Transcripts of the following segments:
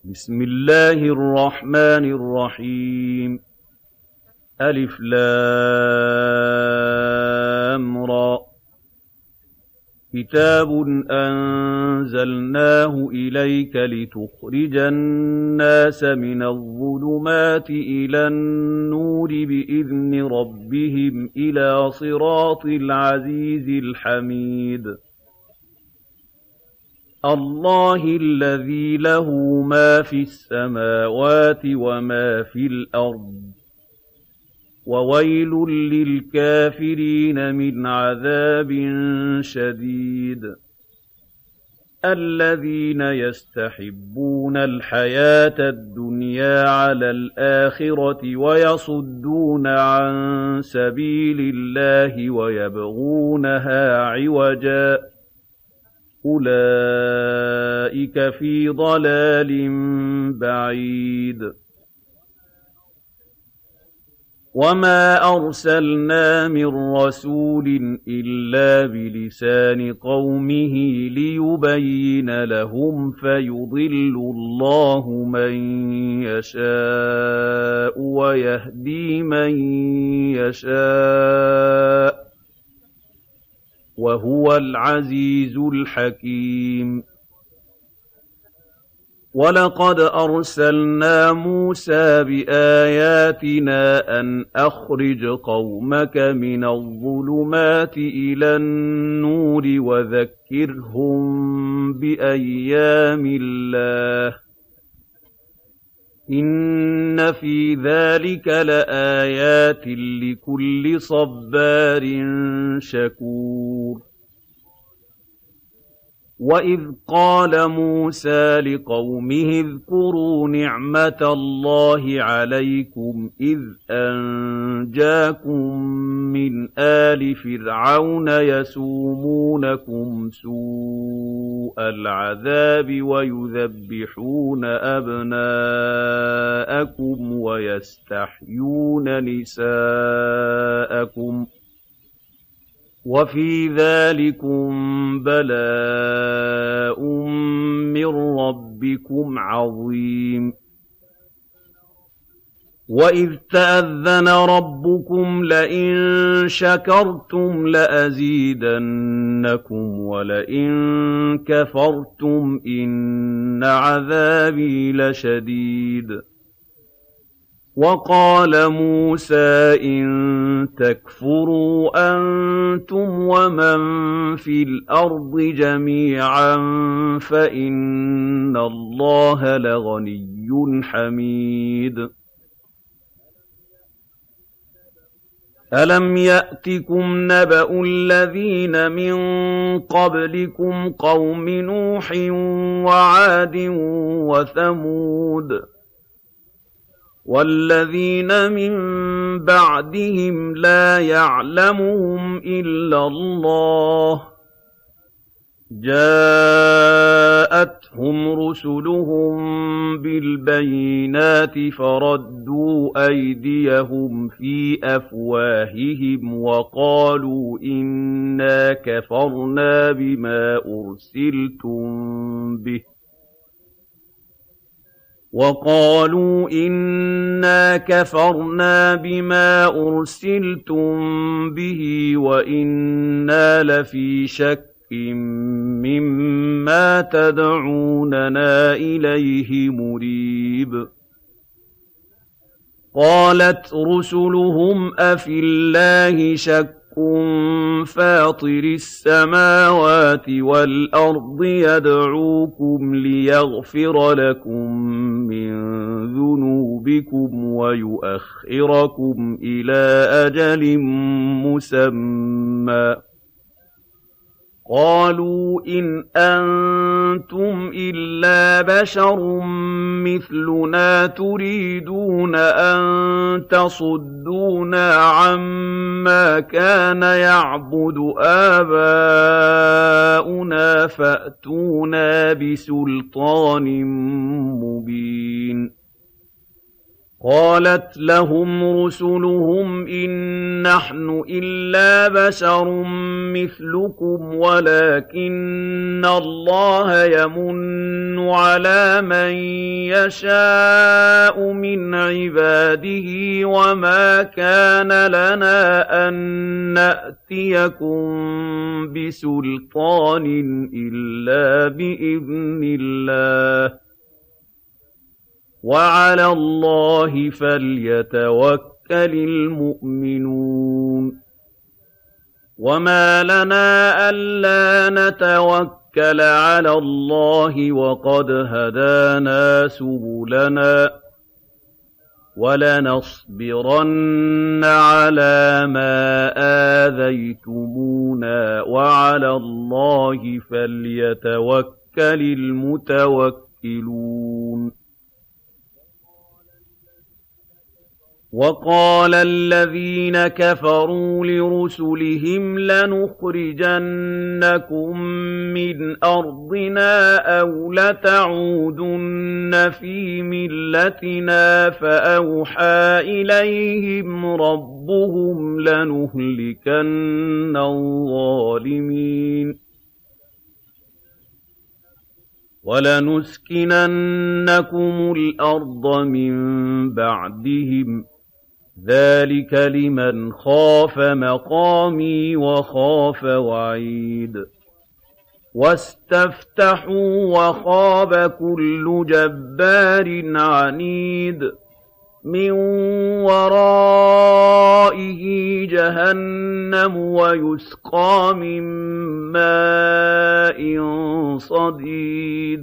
بسم الله الرحمن الرحيم ألف لام را كتاب أنزلناه إليك لتخرج الناس من الظلمات إلى النور بإذن ربهم إلى صراط العزيز الحميد الله الذي له ما في السماوات وما في الأرض وويل للكافرين من عذاب شديد الذين يستحبون الحياة الدنيا على الآخرة ويصدون عن سبيل الله ويبغونها عوجا أولئك في ضلال بعيد وما أرسلنا من رسول إلا بلسان قومه ليبين لهم فيضل الله من يشاء ويهدي من يشاء وهو العزيز الحكيم ولقد أرسلنا موسى بآياتنا أن أخرج قومك من الظلمات إلى النور وذكرهم بأيام الله إن في ذلك لآيات لكل صبار شكور وإذ قال موسى لقومه اذكروا نعمة الله عليكم إذ أنجاكم من آل فرعون يسومونكم سوء العذاب ويذبحون أبناءكم ويستحيون نساءكم وفي ذلكم بلاء من ربكم عظيم وإذ تأذن ربكم لئن شكرتم لأزيدنكم ولئن كفرتم إن عذابي لشديد وقال موسى إن تكفروا أنتم ومن في الأرض جميعا فإن الله لغني حميد ألم يأتكم نبأ الذين من قبلكم قوم نوح وعاد وثمود والذين من بعدهم لا يعلمهم إلا الله جاءتهم رسلهم بالبينات فردوا أيديهم في أفواههم وقالوا إنا كفرنا بما أرسلتم به وإنا لفي شك مما تدعوننا إليه مريب قالت رسلهم أفي الله شك فاطر السماوات والأرض يدعوكم ليغفر لكم من ذنوبكم ويؤخركم إلى أجل مسمى قالوا إن أنتم إلا بشر مثلنا تريدون أن تصدونا عما كان يعبد آباؤنا فأتونا بسلطان مبين قالت لهم رسلهم إن نحن إلا بشر مثلكم ولكن الله يمن على من يشاء من عباده وما كان لنا أن نأتيكم بسلطان إلا بإذن الله وعلى الله فليتوكل المؤمنون وما لنا ألا نتوكل على الله وقد هدانا سبلنا ولنصبرن على ما آذيتمونا وعلى الله فليتوكل المتوكلون وقال الذين كفروا لرسلهم لنخرجنكم من أرضنا أو لتعودن في ملتنا فأوحى إليهم ربهم لنهلكن الظالمين ولنسكننكم الأرض من بعدهم ذلك لمن خاف مقامي وخاف وعيد واستفتحوا وخاب كل جبار عنيد من ورائه جهنم ويسقى من ماء صديد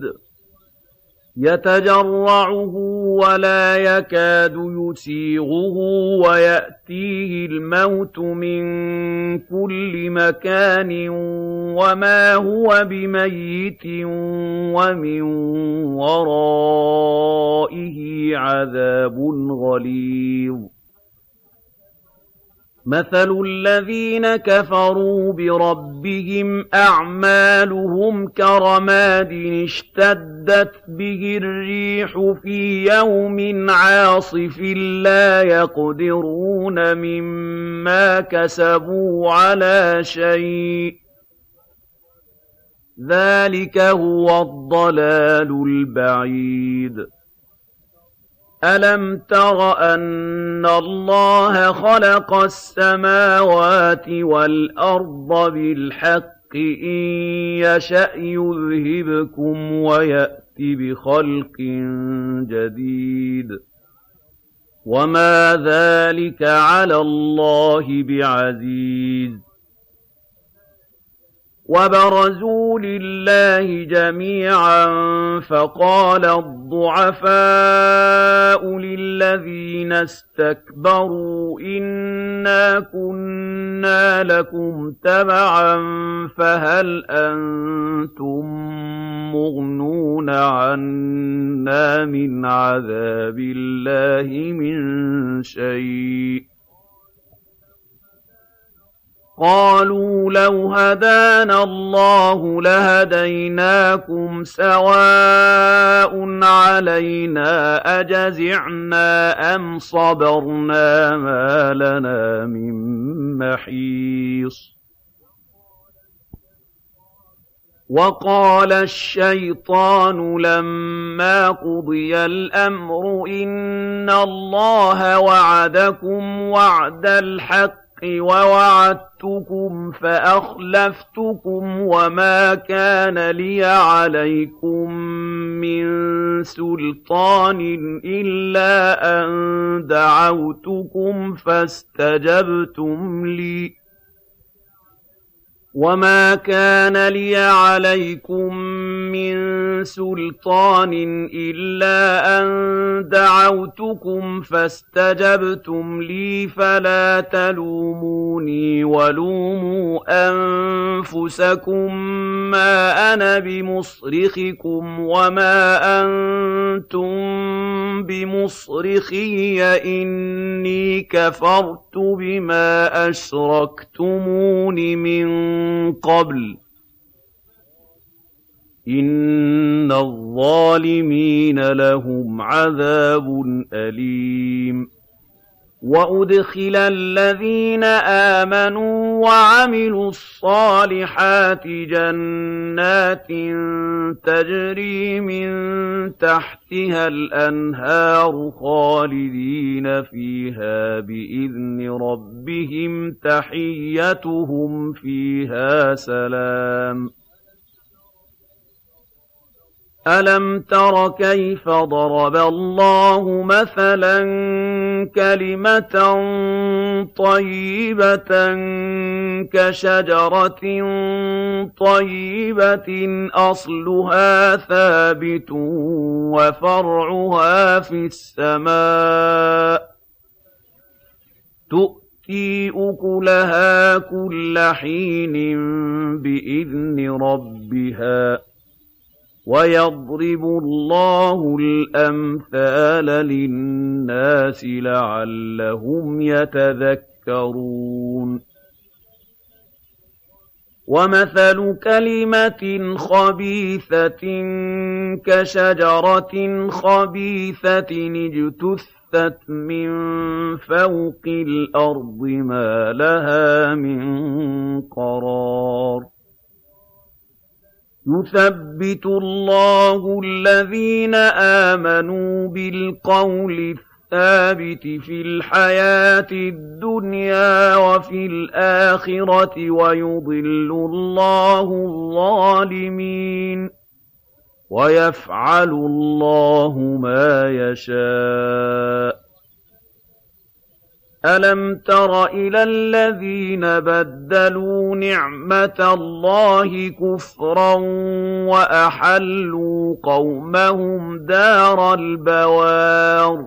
يتجرعه ولا يكاد يسيغه ويأتيه الموت من كل مكان وما هو بميت ومن ورائه عذاب غليظ مثل الذين كفروا بربهم أعمالهم كرماد اشتدت به الريح في يوم عاصف لا يقدرون مما كسبوا على شيء ذلك هو الضلال البعيد ألم تر أن الله خلق السماوات والأرض بالحق إن يشأ يذهبكم ويأت بخلق جديد وما ذلك على الله بعزيز وبرزوا لله جميعا فقال الضعفاء للذين استكبروا إنا كنا لكم تبعا فهل أنتم مغنون عنا من عذاب الله من شيء قالوا لو هدانا الله لهديناكم سواء علينا أجزعنا أم صبرنا ما لنا من محيص وقال الشيطان لما قضي الأمر إن الله وعدكم وعد الحق ووعدتكم فأخلفتكم وما كان لي عليكم من سلطان إلا أن دعوتكم فاستجبتم لي وما كان لي عليكم من سلطان إلا أن دعوتكم فاستجبتم لي فلا تلوموني ولوموا أنفسكم ما أنا بمصرخكم وما أنتم بمصرخي إني كفرت بما أشركتمون من قبل إِنَّ الظَّالِمِينَ لَهُمْ عَذَابٌ أَلِيمٌ وَأُدْخِلَ الَّذِينَ آمَنُوا وَعَمِلُوا الصَّالِحَاتِ جَنَّاتٍ تَجْرِي مِن تَحْتِهَا الْأَنْهَارُ خَالِدِينَ فِيهَا بِإِذْنِ رَبِّهِمْ تَحِيَّتُهُمْ فِيهَا سَلَامٌ أَلَمْ تَرَ كَيْفَ ضَرَبَ اللَّهُ مَثَلًا كَلِمَةً طَيِّبَةً كَشَجَرَةٍ طَيِّبَةٍ أَصْلُهَا ثَابِتٌ وَفَرْعُهَا فِي السَّمَاءِ تُؤْتِي أُكُلَهَا كُلَّ حِينٍ بِإِذْنِ رَبِّهَا وَيَضْرِبُ اللَّهُ الْأَمْثَالَ لِلنَّاسِ لَعَلَّهُمْ يَتَذَكَّرُونَ وَمَثَلُ كَلِمَةٍ خَبِيثَةٍ كَشَجَرَةٍ خَبِيثَةٍ اجْتُثَّتْ مِن فَوْقِ الْأَرْضِ مَا لَهَا مِن قَرَارٍ يُثَبِّتُ اللَّهُ الَّذِينَ آمَنُوا بِالْقَوْلِ الثَّابِتِ فِي الْحَيَاةِ الدُّنْيَا وَفِي الْآخِرَةِ وَيُضِلُّ اللَّهُ الظَّالِمِينَ وَيَفْعَلُ اللَّهُ مَا يَشَاءُ أَلَمْ تَرَ إِلَى الَّذِينَ بَدَّلُوا نِعْمَةَ اللَّهِ كُفْرًا وَأَحَلُّوا قَوْمَهُمْ دَارَ الْبَوَارِ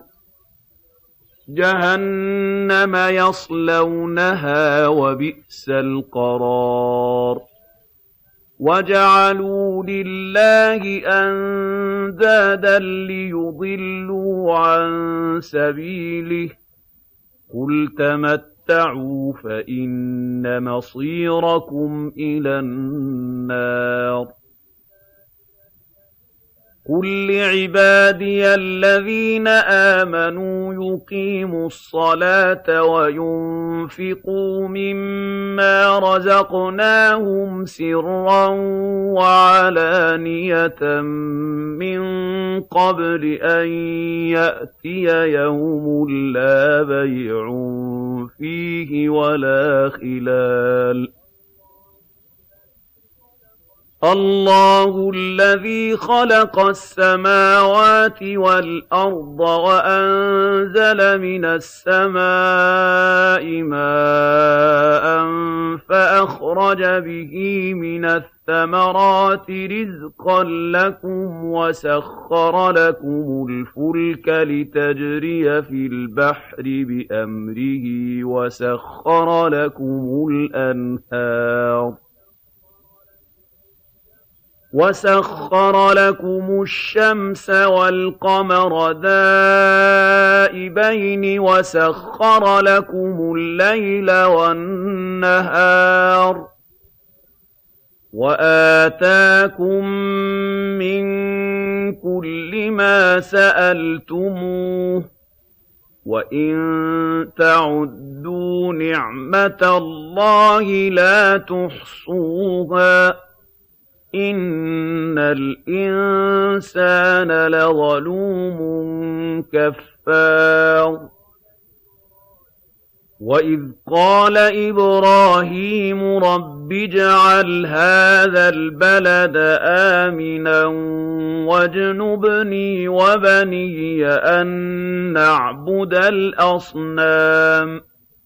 جَهَنَّمَ يَصْلَوْنَهَا وَبِئْسَ الْقَرَارُ وَجَعَلُوا لِلَّهِ أَندَادًا لِّيُضِلُّوا عَن سَبِيلِهِ قُلْ تَمَتَّعُوا فَإِنَّ مَصِيرَكُمْ إِلَى النَّارِ قُل لِّعِبَادِيَ الَّذِينَ آمَنُوا يُقِيمُوا الصَّلَاةَ وَيُنفِقُوا مِمَّا رَزَقْنَاهُمْ سِرًّا وَعَلَانِيَةً مِّن قَبْلِ أَن يَأْتِيَ يَوْمٌ لَّا بَيْعٌ فِيهِ وَلَا خِلَالٌ اللَّهُ الَّذِي خَلَقَ السَّمَاوَاتِ وَالْأَرْضَ وَأَنزَلَ مِنَ السَّمَاءِ مَاءً فَأَخْرَجَ بِهِ مِنَ الثَّمَرَاتِ رِزْقًا لَّكُمْ وَسَخَّرَ لَكُمُ الْفُلْكَ لِتَجْرِيَ فِي الْبَحْرِ بِأَمْرِهِ وَسَخَّرَ لَكُمُ الْأَنْهَارَ وَسَخَّرَ لَكُمُ الشَّمْسَ وَالْقَمَرَ دَائِبَيْنِ وَسَخَّرَ لَكُمُ اللَّيْلَ وَالنَّهَارَ وَآتَاكُم مِّن كُلِّ مَا سَأَلْتُمُوهُ وَإِن تَعُدُّوا نِعْمَةَ اللَّهِ لَا تُحْصُوهَا إِنَّ الْإِنسَانَ لَظَلُومٌ كَفَّارٌ وَإِذْ قَالَ إِبْرَاهِيمُ رَبِّ اجْعَلْ هَٰذَا الْبَلَدَ آمِنًا وَاجْنُبْنِي وَبَنِيَّ أَن نَّعْبُدَ الْأَصْنَامَ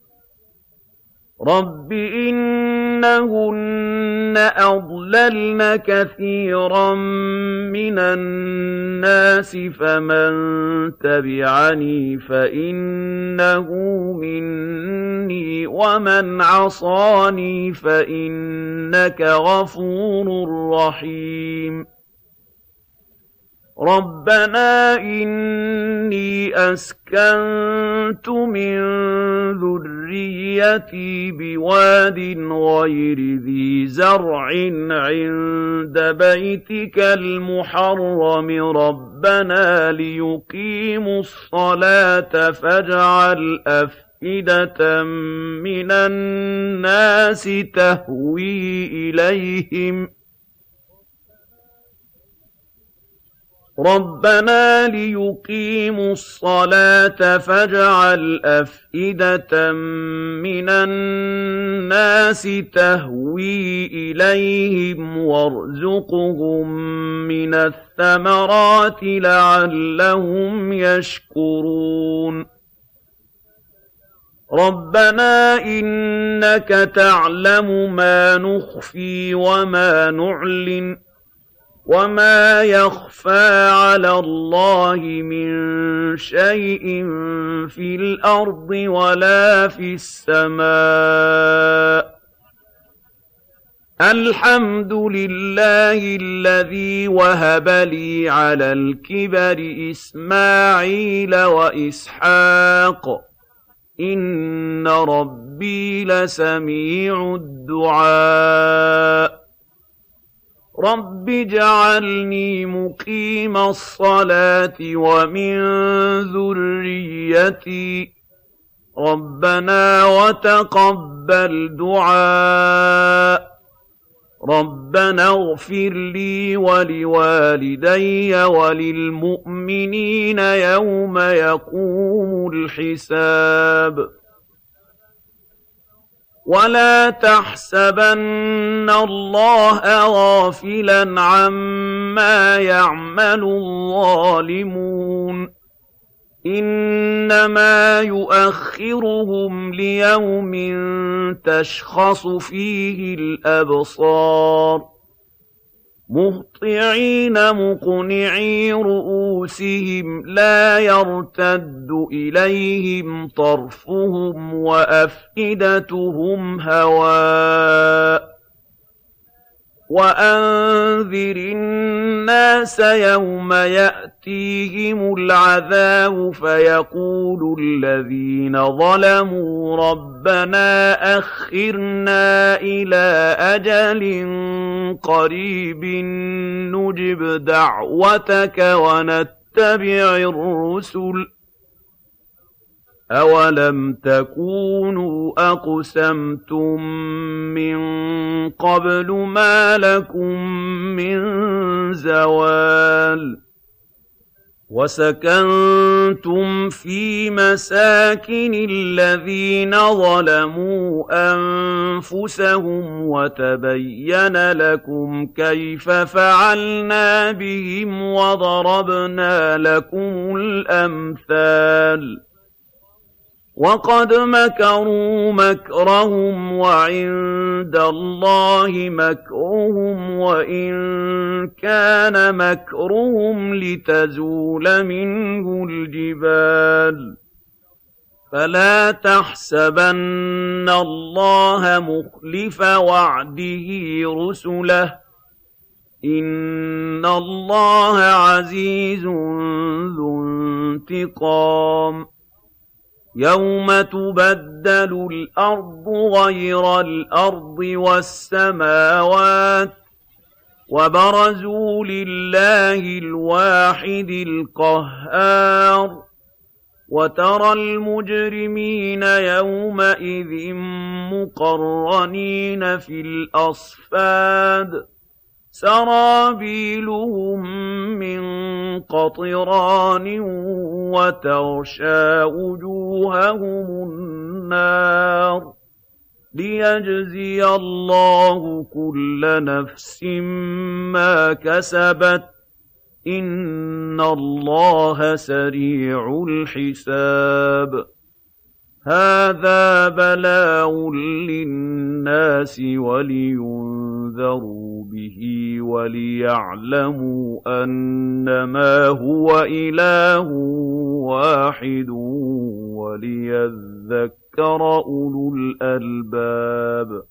رَبِّ إِنَّهُنَّ أَضْلَلْنَ كَثِيرًا مِّنَ النَّاسِ فَمَن تَبِعَنِي فَإِنَّهُ مِنِّي وَمَنْ عَصَانِي فَإِنَّكَ غَفُورٌ رَّحِيمٌ رَبَّنَا إِنِّي أَسْكَنتُ مِن ذُرِّيَّتِي بِوَادٍ غَيْرِ ذِي زَرْعٍ عِندَ بَيْتِكَ الْمُحَرَّمِ رَبَّنَا لِيُقِيمُوا الصَّلَاةَ فَاجْعَلْ أَفْئِدَةً مِّنَ النَّاسِ تَهْوِي إِلَيْهِمْ رَبَّنَا لِيُقِيمُوا الصَّلَاةَ فَاجْعَلْ أَفْئِدَةً مِّنَ النَّاسِ تَهْوِي إِلَيْهِمْ وَارْزُقْهُم مِّنَ الثَّمَرَاتِ لَعَلَّهُمْ يَشْكُرُونَ رَبَّنَا إِنَّكَ تَعْلَمُ مَا نُخْفِي وَمَا نُعْلِنُ وَمَا يَخْفَىٰ عَلَى اللَّهِ مِن شَيْءٍ فِي الْأَرْضِ وَلَا فِي السَّمَاءِ الْحَمْدُ لِلَّهِ الَّذِي وَهَبَ لِي عَلَى الْكِبَرِ إِسْمَاعِيلَ وَإِسْحَاقَ ۚ إِنَّ رَبِّي لَسَمِيعُ الدُّعَاءِ رَبِّ اجْعَلْنِي مُقِيمَ الصَّلَاةِ وَمِن ذُرِّيَّتِي ۚ رَبَّنَا وَتَقَبَّلْ دُعَاءِ رَبَّنَا اغْفِرْ لِي وَلِوَالِدَيَّ وَلِلْمُؤْمِنِينَ يَوْمَ يَقُومُ الْحِسَابُ وَلَا تَحْسَبَنَّ اللَّهَ غَافِلًا عَمَّا يَعْمَلُ الظَّالِمُونَ ۚ إِنَّمَا يُؤَخِّرُهُمْ لِيَوْمٍ تَشْخَصُ فِيهِ الْأَبْصَارُ مُهْطِعِينَ مُقْنِعِي رُءُوسِهِمْ لَا يَرْتَدُّ إِلَيْهِمْ طَرْفُهُمْ وَأَفْئِدَتُهُمْ هَوَاءٌ وَأَنذِرِ النَّاسَ يَوْمَ يَأْتِيهِمُ الْعَذَابُ فَيَقُولُ الَّذِينَ ظَلَمُوا رَبَّنَا أَخِّرْنَا إِلَىٰ أَجَلٍ قَرِيبٍ نُّجِبْ دَعْوَتَكَ وَنَتَّبِعِ الرُّسُلَ ۗ أَوَلَمْ تَكُونُوا أَقْسَمْتُم مِّن قَبْلُ مَا لَكُم مِّن زَوَالٍ وَسَكَنتُمْ فِي مَسَاكِنِ الَّذِينَ ظَلَمُوا أَنفُسَهُمْ وَتَبَيَّنَ لَكُمْ كَيْفَ فَعَلْنَا بِهِمْ وَضَرَبْنَا لَكُمُ الْأَمْثَالَ وَقَدْ مَكَرُوا مَكْرَهُمْ وَعِندَ اللَّهِ مَكْرُهُمْ وَإِن كَانَ مَكْرُهُمْ لِتَزُولَ مِنْهُ الْجِبَالُ فَلَا تَحْسَبَنَّ اللَّهَ مُخْلِفَ وَعْدِهِ رُسُلَهُ ۗ إِنَّ اللَّهَ عَزِيزٌ ذُو انتِقَامٍ يَوْمَ تُبَدَّلُ الْأَرْضُ غَيْرَ الْأَرْضِ وَالسَّمَاوَاتُ وَبَرَزُوا لِلَّهِ الْوَاحِدِ الْقَهَّارِ وَتَرَى الْمُجْرِمِينَ يَوْمَئِذٍ مُّقَرَّنِينَ فِي الْأَصْفَادِ سَرَابِيلُهُم مِّن قَطِرَانٍ وَتَغْشَىٰ وُجُوهَهُمُ النَّارُ لِيَجْزِيَ اللَّهُ كُلَّ نَفْسٍ مَّا كَسَبَتْ ۚ إِنَّ اللَّهَ سَرِيعُ الْحِسَابِ هَٰذَا بَلَاغٌ لِّلنَّاسِ وَلِيُنذَرُوا بِهِ وَلِيَعْلَمُوا أَنَّمَا هُوَ إِلَٰهٌ وَاحِدٌ وَلِيَذَّكَّرَ أُولُو الْأَلْبَابِ